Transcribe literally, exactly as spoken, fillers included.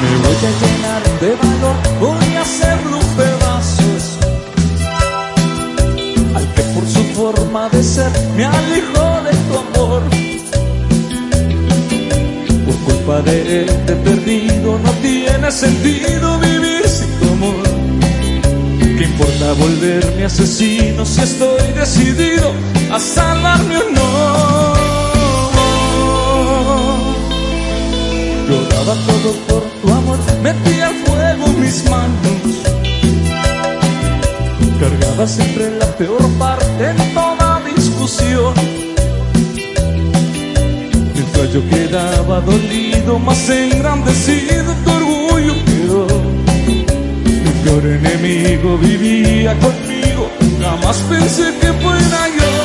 Me voy a llenar de valor, voy a hacerlo pedazos al que por su forma de ser me alejó de tu amor. Por culpa de él te he perdido, no tiene sentido vivir sin tu amor. ¿Qué importa volverme asesino si estoy decidido a salvarme o no? Yo daba todo por tu amor, metía al fuego mis manos, cargaba siempre la peor parte en toda discusión. Mientras yo quedaba dolido, más engrandecido tu orgullo quedó. Mi peor enemigo vivía conmigo, jamás pensé que fuera yo.